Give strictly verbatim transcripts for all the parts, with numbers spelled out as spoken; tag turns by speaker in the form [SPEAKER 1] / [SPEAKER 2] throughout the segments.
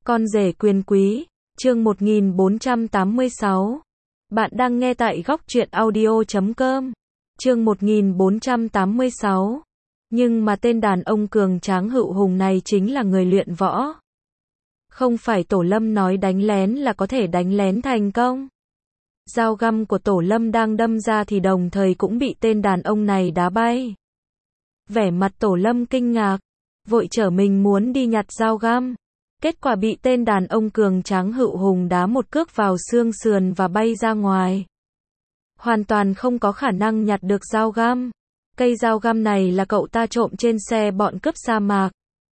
[SPEAKER 1] Con rể quyền quý, chương một nghìn bốn trăm tám mươi sáu. Bạn đang nghe tại góc truyện audio chấm com. Chương một nghìn bốn trăm tám mươi sáu. Nhưng mà tên đàn ông cường tráng hữu hùng này chính là người luyện võ. Không phải Tổ Lâm nói đánh lén là có thể đánh lén thành công. Dao găm của Tổ Lâm đang đâm ra thì đồng thời cũng bị tên đàn ông này đá bay. Vẻ mặt Tổ Lâm kinh ngạc, vội trở mình muốn đi nhặt dao găm. Kết quả bị tên đàn ông cường tráng hữu hùng đá một cước vào xương sườn và bay ra ngoài. Hoàn toàn không có khả năng nhặt được dao găm. Cây dao găm này là cậu ta trộm trên xe bọn cướp sa mạc.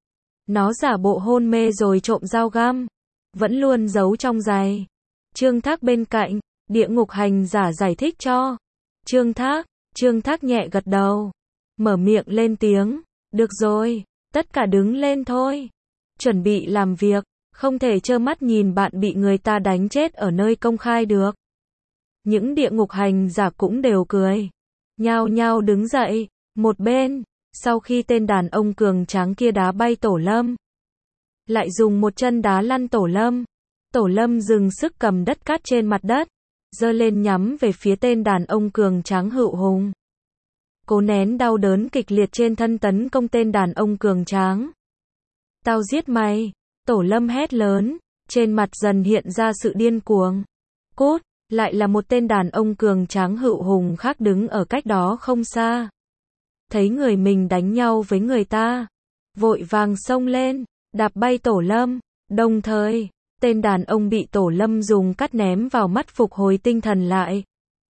[SPEAKER 1] Nó giả bộ hôn mê rồi trộm dao găm, vẫn luôn giấu trong giày. Trương Thác bên cạnh, địa ngục hành giả giải thích cho. Trương Thác, Trương Thác nhẹ gật đầu, mở miệng lên tiếng, được rồi, tất cả đứng lên thôi. Chuẩn bị làm việc, không thể trơ mắt nhìn bạn bị người ta đánh chết ở nơi công khai được. Những địa ngục hành giả cũng đều cười, nhao nhao đứng dậy. Một bên, sau khi tên đàn ông cường tráng kia đá bay Tổ Lâm, lại dùng một chân đá lăn Tổ Lâm. Tổ Lâm dừng sức cầm đất cát trên mặt đất, giơ lên nhắm về phía tên đàn ông cường tráng hữu hùng. Cố nén đau đớn kịch liệt trên thân tấn công tên đàn ông cường tráng. Tao giết mày, Tổ Lâm hét lớn, trên mặt dần hiện ra sự điên cuồng. Cút, lại là một tên đàn ông cường tráng hữu hùng khác đứng ở cách đó không xa. Thấy người mình đánh nhau với người ta, vội vàng xông lên, đạp bay Tổ Lâm, đồng thời, tên đàn ông bị Tổ Lâm dùng cát ném vào mắt phục hồi tinh thần lại.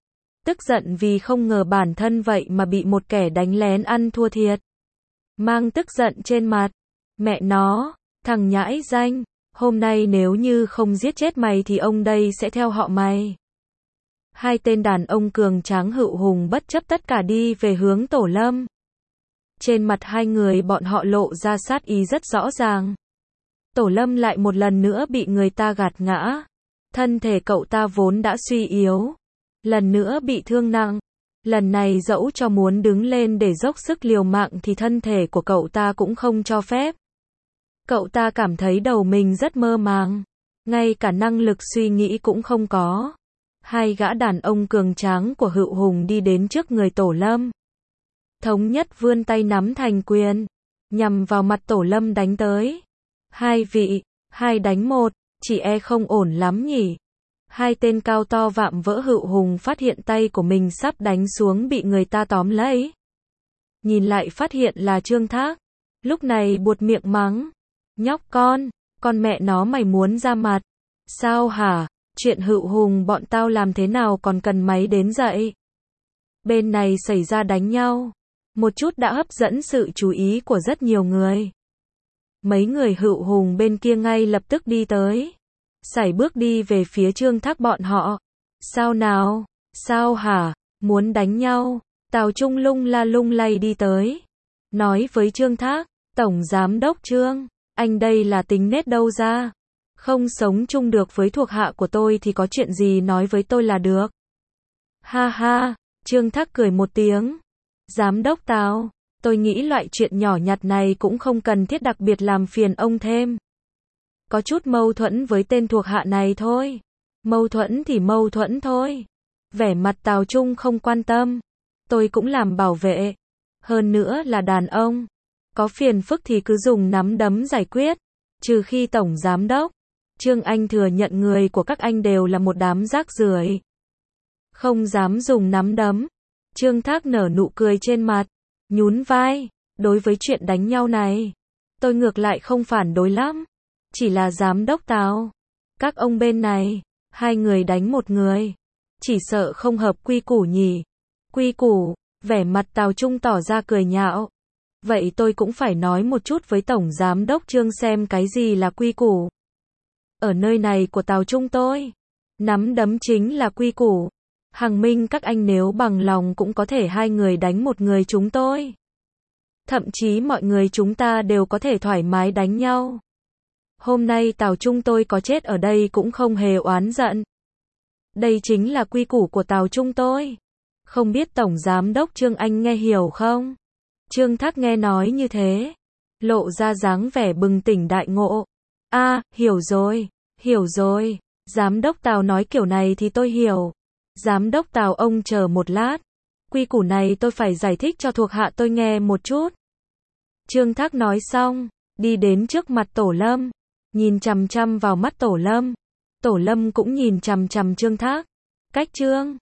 [SPEAKER 1] Tức giận vì không ngờ bản thân vậy mà bị một kẻ đánh lén ăn thua thiệt. Mang tức giận trên mặt, mẹ nó, thằng nhãi danh, hôm nay nếu như không giết chết mày thì ông đây sẽ theo họ mày. Hai tên đàn ông cường tráng hữu hùng bất chấp tất cả đi về hướng Tổ Lâm. Trên mặt hai người bọn họ lộ ra sát ý rất rõ ràng. Tổ Lâm lại một lần nữa bị người ta gạt ngã. Thân thể cậu ta vốn đã suy yếu, lần nữa bị thương nặng. Lần này dẫu cho muốn đứng lên để dốc sức liều mạng thì thân thể của cậu ta cũng không cho phép. Cậu ta cảm thấy đầu mình rất mơ màng, ngay cả năng lực suy nghĩ cũng không có. Hai gã đàn ông cường tráng của hữu hùng đi đến trước người Tổ Lâm. Thống nhất vươn tay nắm thành quyền, nhằm vào mặt Tổ Lâm đánh tới. Hai vị, hai đánh một, chỉ e không ổn lắm nhỉ. Hai tên cao to vạm vỡ hữu hùng phát hiện tay của mình sắp đánh xuống bị người ta tóm lấy. Nhìn lại phát hiện là Trương Thác. Lúc này buột miệng mắng. Nhóc con, con mẹ nó mày muốn ra mặt. Sao hả? Chuyện hữu hùng bọn tao làm thế nào còn cần máy đến dậy? Bên này xảy ra đánh nhau. Một chút đã hấp dẫn sự chú ý của rất nhiều người. Mấy người hữu hùng bên kia ngay lập tức đi tới. Sải bước đi về phía Trương Thác bọn họ. Sao nào? Sao hả? Muốn đánh nhau? Tào Trung lung la lung lay đi tới. Nói với Trương Thác, Tổng Giám đốc Trương, anh đây là tính nết đâu ra? Không sống chung được với thuộc hạ của tôi thì có chuyện gì nói với tôi là được. Ha ha, Trương Thác cười một tiếng. Giám đốc Tào, tôi nghĩ loại chuyện nhỏ nhặt này cũng không cần thiết đặc biệt làm phiền ông thêm. Có chút mâu thuẫn với tên thuộc hạ này thôi. Mâu thuẫn thì mâu thuẫn thôi. Vẻ mặt Tào Trung không quan tâm. Tôi cũng làm bảo vệ. Hơn nữa là đàn ông. Có phiền phức thì cứ dùng nắm đấm giải quyết. Trừ khi Tổng Giám đốc Trương Anh thừa nhận người của các anh đều là một đám rác rưởi. Không dám dùng nắm đấm. Trương Thác nở nụ cười trên mặt, nhún vai. Đối với chuyện đánh nhau này, tôi ngược lại không phản đối lắm. Chỉ là giám đốc Tào, các ông bên này, hai người đánh một người, chỉ sợ không hợp quy củ nhỉ. Quy củ? Vẻ mặt Tào Trung tỏ ra cười nhạo. Vậy tôi cũng phải nói một chút với Tổng Giám đốc Trương xem cái gì là quy củ. Ở nơi này của Tào Trung tôi, nắm đấm chính là quy củ. Hằng minh các anh nếu bằng lòng cũng có thể hai người đánh một người chúng tôi. Thậm chí mọi người chúng ta đều có thể thoải mái đánh nhau. Hôm nay Tào Trung tôi có chết ở đây cũng không hề oán giận. Đây chính là quy củ của Tào Trung tôi. Không biết Tổng Giám đốc Trương Anh nghe hiểu không? Trương Thác nghe nói như thế, lộ ra dáng vẻ bừng tỉnh đại ngộ. A, hiểu rồi, hiểu rồi. Giám đốc Tào nói kiểu này thì tôi hiểu. Giám đốc Tào ông chờ một lát. Quy củ này tôi phải giải thích cho thuộc hạ tôi nghe một chút. Trương Thác nói xong, đi đến trước mặt Tổ Lâm, nhìn chằm chằm vào mắt Tổ Lâm. Tổ Lâm cũng nhìn chằm chằm Trương Thác. Cách Trương